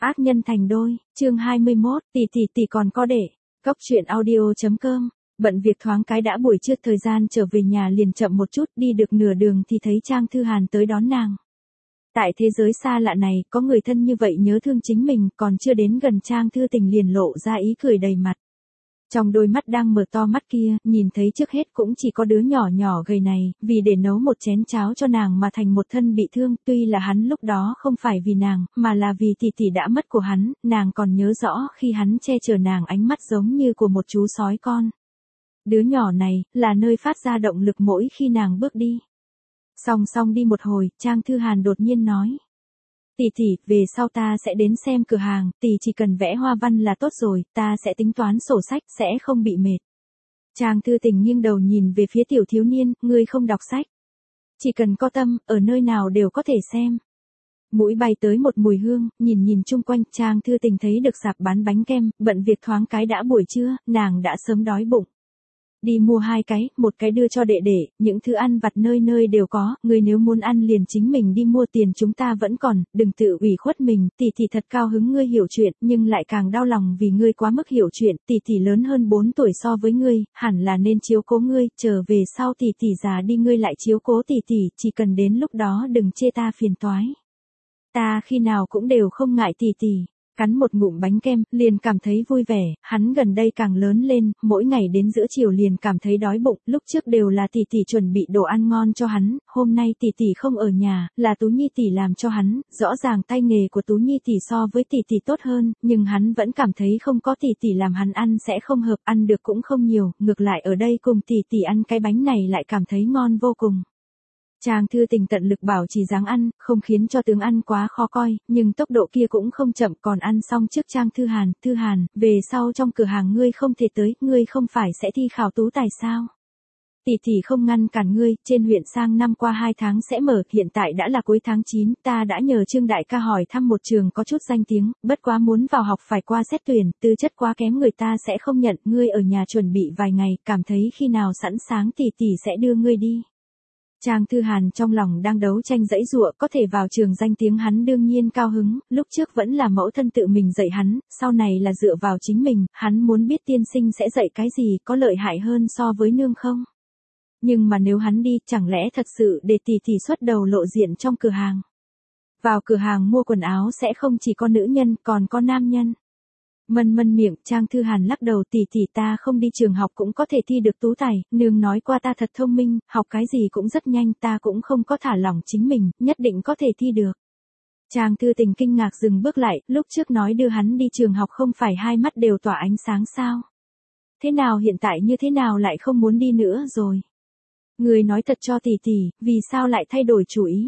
Ác nhân thành đôi, chương 21, tỷ còn có để. Cốc truyện audio.com. Bận việc thoáng cái đã buổi trưa, thời gian trở về nhà liền chậm một chút, đi được nửa đường thì thấy Trang Thư Hàn tới đón nàng. Tại thế giới xa lạ này, có người thân như vậy nhớ thương chính mình, còn chưa đến gần Trang Thư Tình liền lộ ra ý cười đầy mặt. Trong đôi mắt đang mở to mắt kia, nhìn thấy trước hết cũng chỉ có đứa nhỏ nhỏ gầy này, vì để nấu một chén cháo cho nàng mà thành một thân bị thương, tuy là hắn lúc đó không phải vì nàng, mà là vì tỷ đã mất của hắn, nàng còn nhớ rõ khi hắn che chở nàng ánh mắt giống như của một chú sói con. Đứa nhỏ này, là nơi phát ra động lực mỗi khi nàng bước đi. Song song đi một hồi, Trang Thư Hàn đột nhiên nói. Tỷ, về sau ta sẽ đến xem cửa hàng, tỷ chỉ cần vẽ hoa văn là tốt rồi, ta sẽ tính toán sổ sách, sẽ không bị mệt. Trang Thư Tình nghiêng đầu nhìn về phía tiểu thiếu niên, ngươi không đọc sách. Chỉ cần có tâm, ở nơi nào đều có thể xem. Mũi bay tới một mùi hương, nhìn chung quanh, Trang Thư Tình thấy được sạp bán bánh kem, bận việc thoáng cái đã buổi trưa, nàng đã sớm đói bụng. Đi mua 2 cái, một cái đưa cho đệ, những thứ ăn vặt nơi nơi đều có, người nếu muốn ăn liền chính mình đi mua, tiền chúng ta vẫn còn, đừng tự ủy khuất mình, tỷ thật cao hứng ngươi hiểu chuyện, nhưng lại càng đau lòng vì ngươi quá mức hiểu chuyện, tỷ lớn hơn 4 tuổi so với ngươi, hẳn là nên chiếu cố ngươi, trở về sau tỷ già đi ngươi lại chiếu cố tỷ, chỉ cần đến lúc đó đừng chê ta phiền toái. Ta khi nào cũng đều không ngại tỷ. Cắn một ngụm bánh kem, liền cảm thấy vui vẻ, hắn gần đây càng lớn lên, mỗi ngày đến giữa chiều liền cảm thấy đói bụng, lúc trước đều là tỷ chuẩn bị đồ ăn ngon cho hắn, hôm nay tỷ không ở nhà, là Tú Nhi tỷ làm cho hắn, rõ ràng tay nghề của Tú Nhi tỷ so với tỷ tốt hơn, nhưng hắn vẫn cảm thấy không có tỷ làm hắn ăn sẽ không hợp, ăn được cũng không nhiều, ngược lại ở đây cùng tỷ ăn cái bánh này lại cảm thấy ngon vô cùng. Trang Thư Tình tận lực bảo trì dáng ăn, không khiến cho tướng ăn quá khó coi, nhưng tốc độ kia cũng không chậm, còn ăn xong trước Trang Thư Hàn, về sau trong cửa hàng ngươi không thể tới, ngươi không phải sẽ thi khảo tú tài sao? Tỷ không ngăn cản ngươi, trên huyện sang năm qua 2 tháng sẽ mở, hiện tại đã là cuối tháng 9, ta đã nhờ Trương đại ca hỏi thăm một trường có chút danh tiếng, bất quá muốn vào học phải qua xét tuyển, tư chất quá kém người ta sẽ không nhận, ngươi ở nhà chuẩn bị vài ngày, cảm thấy khi nào sẵn sàng tỷ sẽ đưa ngươi đi. Trang Thư Hàn trong lòng đang đấu tranh giãy giụa, có thể vào trường danh tiếng hắn đương nhiên cao hứng, lúc trước vẫn là mẫu thân tự mình dạy hắn, sau này là dựa vào chính mình, hắn muốn biết tiên sinh sẽ dạy cái gì, có lợi hại hơn so với nương không? Nhưng mà nếu hắn đi, chẳng lẽ thật sự để tỷ xuất đầu lộ diện trong cửa hàng? Vào cửa hàng mua quần áo sẽ không chỉ có nữ nhân, còn có nam nhân. Mân miệng, Trang Thư Hàn lắc đầu, tỷ ta không đi trường học cũng có thể thi được tú tài, nương nói qua ta thật thông minh, học cái gì cũng rất nhanh, ta cũng không có thả lỏng chính mình, nhất định có thể thi được. Trang Thư Tình kinh ngạc dừng bước lại, lúc trước nói đưa hắn đi trường học không phải hai mắt đều tỏa ánh sáng sao? Thế nào hiện tại như thế nào lại không muốn đi nữa rồi? Người nói thật cho tỷ, vì sao lại thay đổi chủ ý?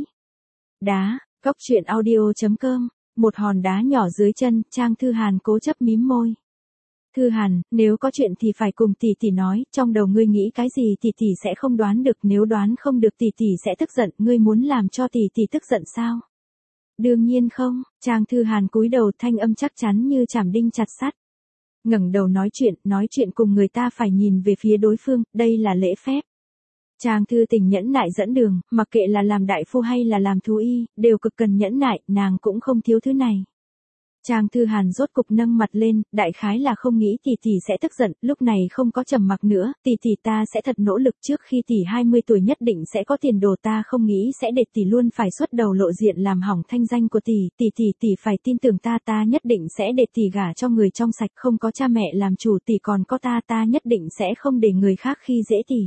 Đá, Cốc truyện audio.com. Một hòn đá nhỏ dưới chân, Trang Thư Hàn cố chấp mím môi. Thư Hàn, nếu có chuyện thì phải cùng tỷ nói, trong đầu ngươi nghĩ cái gì tỷ sẽ không đoán được, nếu đoán không được tỷ sẽ tức giận, ngươi muốn làm cho tỷ tức giận sao? Đương nhiên không, Trang Thư Hàn cúi đầu, thanh âm chắc chắn như chảm đinh chặt sắt. Ngẩng đầu nói chuyện cùng người ta phải nhìn về phía đối phương, đây là lễ phép. Trang Thư Tình nhẫn nại dẫn đường, mặc kệ là làm đại phu hay là làm thú y, đều cực cần nhẫn nại, nàng cũng không thiếu thứ này. Trang Thư Hàn rốt cục nâng mặt lên, đại khái là không nghĩ tỷ sẽ tức giận, lúc này không có trầm mặc nữa, tỷ ta sẽ thật nỗ lực, trước khi tỷ 20 tuổi nhất định sẽ có tiền đồ, ta không nghĩ sẽ để tỷ luôn phải xuất đầu lộ diện làm hỏng thanh danh của tỷ phải tin tưởng ta nhất định sẽ để tỷ gả cho người trong sạch, không có cha mẹ làm chủ, tỷ còn có ta nhất định sẽ không để người khác khi dễ tỷ.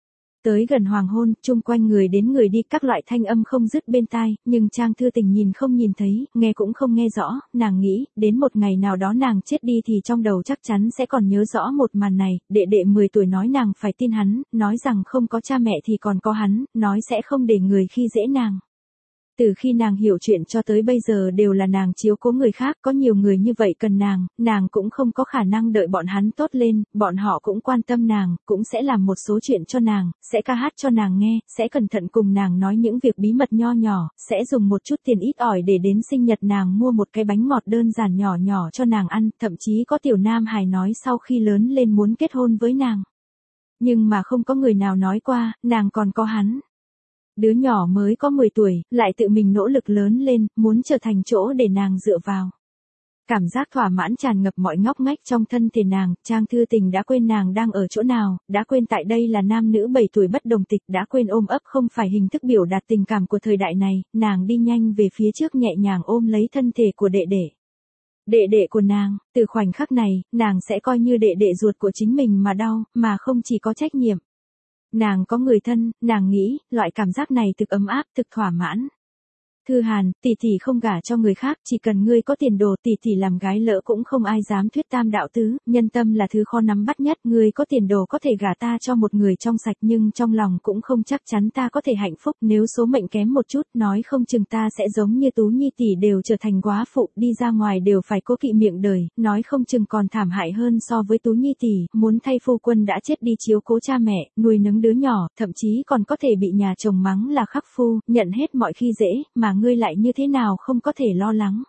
Tới gần hoàng hôn, chung quanh người đến người đi, các loại thanh âm không dứt bên tai, nhưng Trang Thư Tình nhìn không nhìn thấy, nghe cũng không nghe rõ, nàng nghĩ, đến một ngày nào đó nàng chết đi thì trong đầu chắc chắn sẽ còn nhớ rõ một màn này, đệ 10 tuổi nói nàng phải tin hắn, nói rằng không có cha mẹ thì còn có hắn, nói sẽ không để người khi dễ nàng. Từ khi nàng hiểu chuyện cho tới bây giờ đều là nàng chiếu cố người khác, có nhiều người như vậy cần nàng cũng không có khả năng đợi bọn hắn tốt lên, bọn họ cũng quan tâm nàng, cũng sẽ làm một số chuyện cho nàng, sẽ ca hát cho nàng nghe, sẽ cẩn thận cùng nàng nói những việc bí mật nho nhỏ, sẽ dùng một chút tiền ít ỏi để đến sinh nhật nàng mua một cái bánh ngọt đơn giản nhỏ cho nàng ăn, thậm chí có tiểu nam hài nói sau khi lớn lên muốn kết hôn với nàng. Nhưng mà không có người nào nói qua, nàng còn có hắn. Đứa nhỏ mới có 10 tuổi, lại tự mình nỗ lực lớn lên, muốn trở thành chỗ để nàng dựa vào. Cảm giác thỏa mãn tràn ngập mọi ngóc ngách trong thân thể nàng, Trang Thư Tình đã quên nàng đang ở chỗ nào, đã quên tại đây là nam nữ 7 tuổi bất đồng tịch, đã quên ôm ấp không phải hình thức biểu đạt tình cảm của thời đại này, nàng đi nhanh về phía trước nhẹ nhàng ôm lấy thân thể của đệ đệ. Đệ đệ của nàng, từ khoảnh khắc này, nàng sẽ coi như đệ đệ ruột của chính mình mà đau, mà không chỉ có trách nhiệm. Nàng có người thân, nàng nghĩ, loại cảm giác này thực ấm áp, thực thỏa mãn. Thư Hàn, tỷ tỷ không gả cho người khác, chỉ cần ngươi có tiền đồ, tỷ tỷ làm gái lỡ cũng không ai dám thuyết tam đạo tứ, nhân tâm là thứ khó nắm bắt nhất, ngươi có tiền đồ có thể gả ta cho một người trong sạch nhưng trong lòng cũng không chắc chắn ta có thể hạnh phúc, nếu số mệnh kém một chút, nói không chừng ta sẽ giống như Tú Nhi tỷ đều trở thành góa phụ, đi ra ngoài đều phải cố kỵ miệng đời, nói không chừng còn thảm hại hơn so với Tú Nhi tỷ, muốn thay phu quân đã chết đi chiếu cố cha mẹ, nuôi nấng đứa nhỏ, thậm chí còn có thể bị nhà chồng mắng là khắc phu, nhận hết mọi khi dễ, mà ngươi lại như thế nào không có thể lo lắng.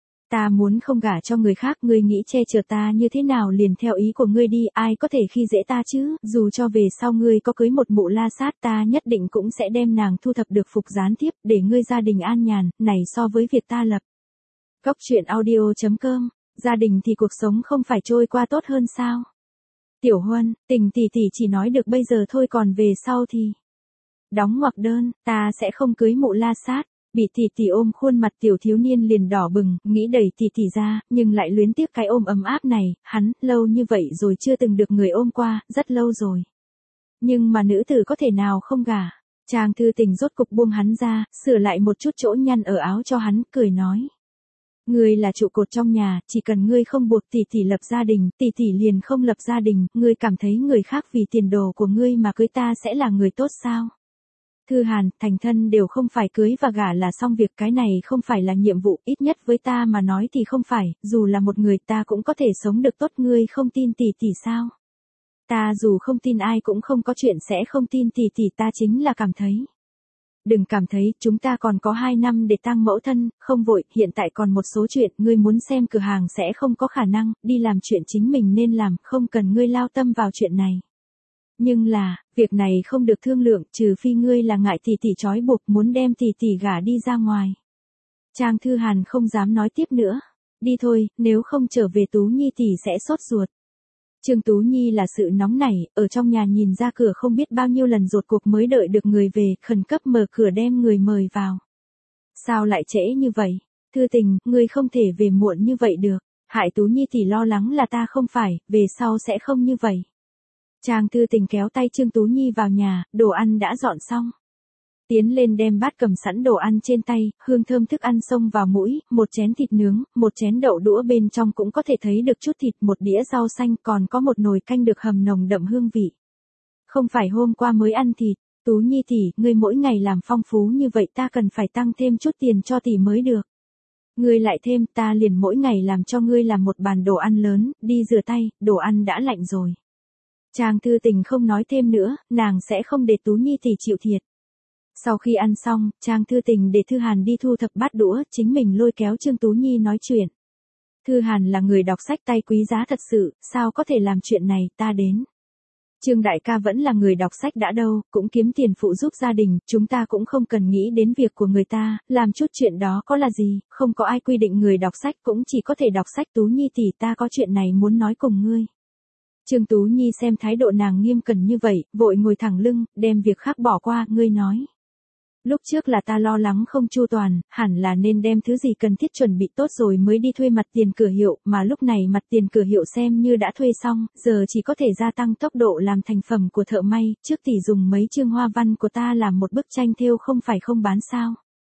Ta muốn không gả cho người khác, ngươi nghĩ che chở ta như thế nào liền theo ý của ngươi đi, ai có thể khi dễ ta chứ, dù cho về sau ngươi có cưới một mụ la sát ta nhất định cũng sẽ đem nàng thu thập được phục gián tiếp, để ngươi gia đình an nhàn, này so với việc ta lập. Góc truyện audio.com, gia đình thì cuộc sống không phải trôi qua tốt hơn sao? Tiểu Huân, Tình tỷ tỷ chỉ nói được bây giờ thôi còn về sau thì... Đóng ngoặc đơn, ta sẽ không cưới mụ la sát. Bị tỷ tỷ ôm khuôn mặt tiểu thiếu niên liền đỏ bừng, nghĩ đẩy tỷ tỷ ra, nhưng lại luyến tiếc cái ôm ấm áp này, hắn, lâu như vậy rồi chưa từng được người ôm qua, rất lâu rồi. Nhưng mà nữ tử có thể nào không gả? Trang Thư Tình rốt cục buông hắn ra, sửa lại một chút chỗ nhăn ở áo cho hắn, cười nói. Ngươi là trụ cột trong nhà, chỉ cần ngươi không buộc tỷ tỷ lập gia đình, tỷ tỷ liền không lập gia đình, ngươi cảm thấy người khác vì tiền đồ của ngươi mà cưới ta sẽ là người tốt sao? Thư Hàn, thành thân đều không phải cưới và gả là xong việc, cái này không phải là nhiệm vụ, ít nhất với ta mà nói thì không phải, dù là một người ta cũng có thể sống được tốt, ngươi không tin tỷ tỷ sao? Ta dù không tin ai cũng không có chuyện sẽ không tin tỷ tỷ, ta chính là cảm thấy. Đừng cảm thấy, chúng ta còn có 2 năm để tang mẫu thân, không vội, hiện tại còn một số chuyện, ngươi muốn xem cửa hàng sẽ không có khả năng, đi làm chuyện chính mình nên làm, không cần ngươi lao tâm vào chuyện này. Nhưng là, việc này không được thương lượng, trừ phi ngươi là ngại tỷ tỷ trói buộc muốn đem tỷ tỷ gả đi ra ngoài. Trang Thư Hàn không dám nói tiếp nữa. Đi thôi, nếu không trở về Tú Nhi tỷ sẽ sốt ruột. Trương Tú Nhi là sự nóng nảy, ở trong nhà nhìn ra cửa không biết bao nhiêu lần rốt cuộc mới đợi được người về, khẩn cấp mở cửa đem người mời vào. Sao lại trễ như vậy? Thư Tình, ngươi không thể về muộn như vậy được. Hại Tú Nhi tỷ lo lắng là ta không phải, về sau sẽ không như vậy. Trang Thư Tình kéo tay Trương Tú Nhi vào nhà, đồ ăn đã dọn xong. Tiến lên đem bát cầm sẵn đồ ăn trên tay, hương thơm thức ăn xông vào mũi, một chén thịt nướng, một chén đậu đũa bên trong cũng có thể thấy được chút thịt, một đĩa rau xanh, còn có một nồi canh được hầm nồng đậm hương vị. Không phải hôm qua mới ăn thịt, Tú Nhi tỷ, ngươi mỗi ngày làm phong phú như vậy ta cần phải tăng thêm chút tiền cho tỷ mới được. Ngươi lại thêm, ta liền mỗi ngày làm cho ngươi làm một bàn đồ ăn lớn, đi rửa tay, đồ ăn đã lạnh rồi. Trang Thư Tình không nói thêm nữa, nàng sẽ không để Tú Nhi tỷ chịu thiệt. Sau khi ăn xong, Trang Thư Tình để Thư Hàn đi thu thập bát đũa, chính mình lôi kéo Trương Tú Nhi nói chuyện. Thư Hàn là người đọc sách tay quý giá thật sự, sao có thể làm chuyện này, ta đến. Trương đại ca vẫn là người đọc sách đã đâu, cũng kiếm tiền phụ giúp gia đình, chúng ta cũng không cần nghĩ đến việc của người ta, làm chút chuyện đó có là gì, không có ai quy định người đọc sách cũng chỉ có thể đọc sách. Tú Nhi tỷ, ta có chuyện này muốn nói cùng ngươi. Trương Tú Nhi xem thái độ nàng nghiêm cẩn như vậy, vội ngồi thẳng lưng, đem việc khác bỏ qua, ngươi nói. Lúc trước là ta lo lắng không chu toàn, hẳn là nên đem thứ gì cần thiết chuẩn bị tốt rồi mới đi thuê mặt tiền cửa hiệu, mà lúc này mặt tiền cửa hiệu xem như đã thuê xong, giờ chỉ có thể gia tăng tốc độ làm thành phẩm của thợ may, trước tỷ dùng mấy chương hoa văn của ta làm một bức tranh thêu không phải không bán sao.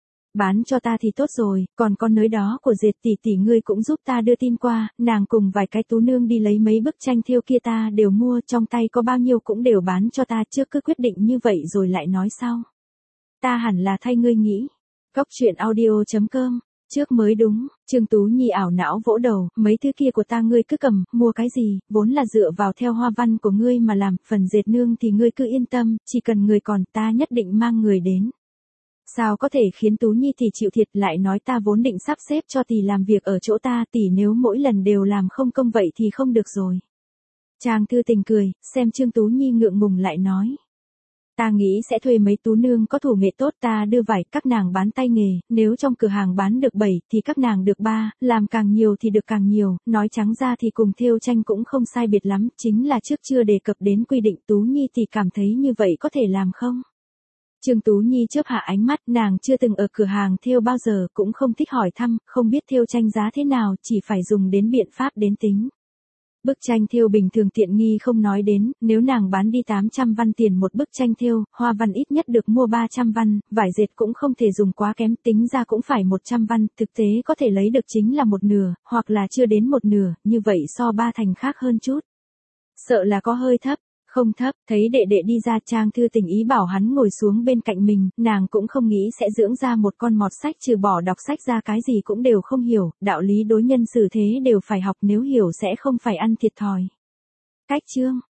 Bán cho ta thì tốt rồi, còn con nới đó của dệt tỷ tỷ ngươi cũng giúp ta đưa tin qua, nàng cùng vài cái tú nương đi lấy mấy bức tranh thêu kia ta đều mua, trong tay có bao nhiêu cũng đều bán cho ta, trước cứ quyết định như vậy rồi lại nói sau. Ta hẳn là thay ngươi nghĩ. Góc truyện audio.com, trước mới đúng, Trương Tú Nhi ảo não vỗ đầu, mấy thứ kia của ta ngươi cứ cầm, mua cái gì, vốn là dựa vào theo hoa văn của ngươi mà làm, phần dệt nương thì ngươi cứ yên tâm, chỉ cần người còn ta nhất định mang người đến. Sao có thể khiến Tú Nhi tỷ chịu thiệt, lại nói ta vốn định sắp xếp cho tỷ làm việc ở chỗ ta, tỷ nếu mỗi lần đều làm không công vậy thì không được rồi. Trang Thư Tình cười, xem Trương Tú Nhi ngượng ngùng lại nói. Ta nghĩ sẽ thuê mấy tú nương có thủ nghệ tốt ta đưa vải, các nàng bán tay nghề, nếu trong cửa hàng bán được 7 thì các nàng được 3, làm càng nhiều thì được càng nhiều, nói trắng ra thì cùng thêu tranh cũng không sai biệt lắm, chính là trước chưa đề cập đến quy định. Tú Nhi thì cảm thấy như vậy có thể làm không? Trương Tú Nhi chớp hạ ánh mắt, nàng chưa từng ở cửa hàng thêu bao giờ, cũng không thích hỏi thăm, không biết thêu tranh giá thế nào, chỉ phải dùng đến biện pháp đến tính. Bức tranh thêu bình thường tiện nghi không nói đến, nếu nàng bán đi 800 văn tiền một bức tranh thêu, hoa văn ít nhất được mua 300 văn, vải dệt cũng không thể dùng quá kém, tính ra cũng phải 100 văn, thực tế có thể lấy được chính là một nửa, hoặc là chưa đến một nửa, như vậy so ba thành khác hơn chút. Sợ là có hơi thấp. Không thấp, thấy đệ đệ đi ra, Trang Thư tình ý bảo hắn ngồi xuống bên cạnh mình, nàng cũng không nghĩ sẽ dưỡng ra một con mọt sách, trừ bỏ đọc sách ra cái gì cũng đều không hiểu, đạo lý đối nhân xử thế đều phải học, nếu hiểu sẽ không phải ăn thiệt thòi. Cách chương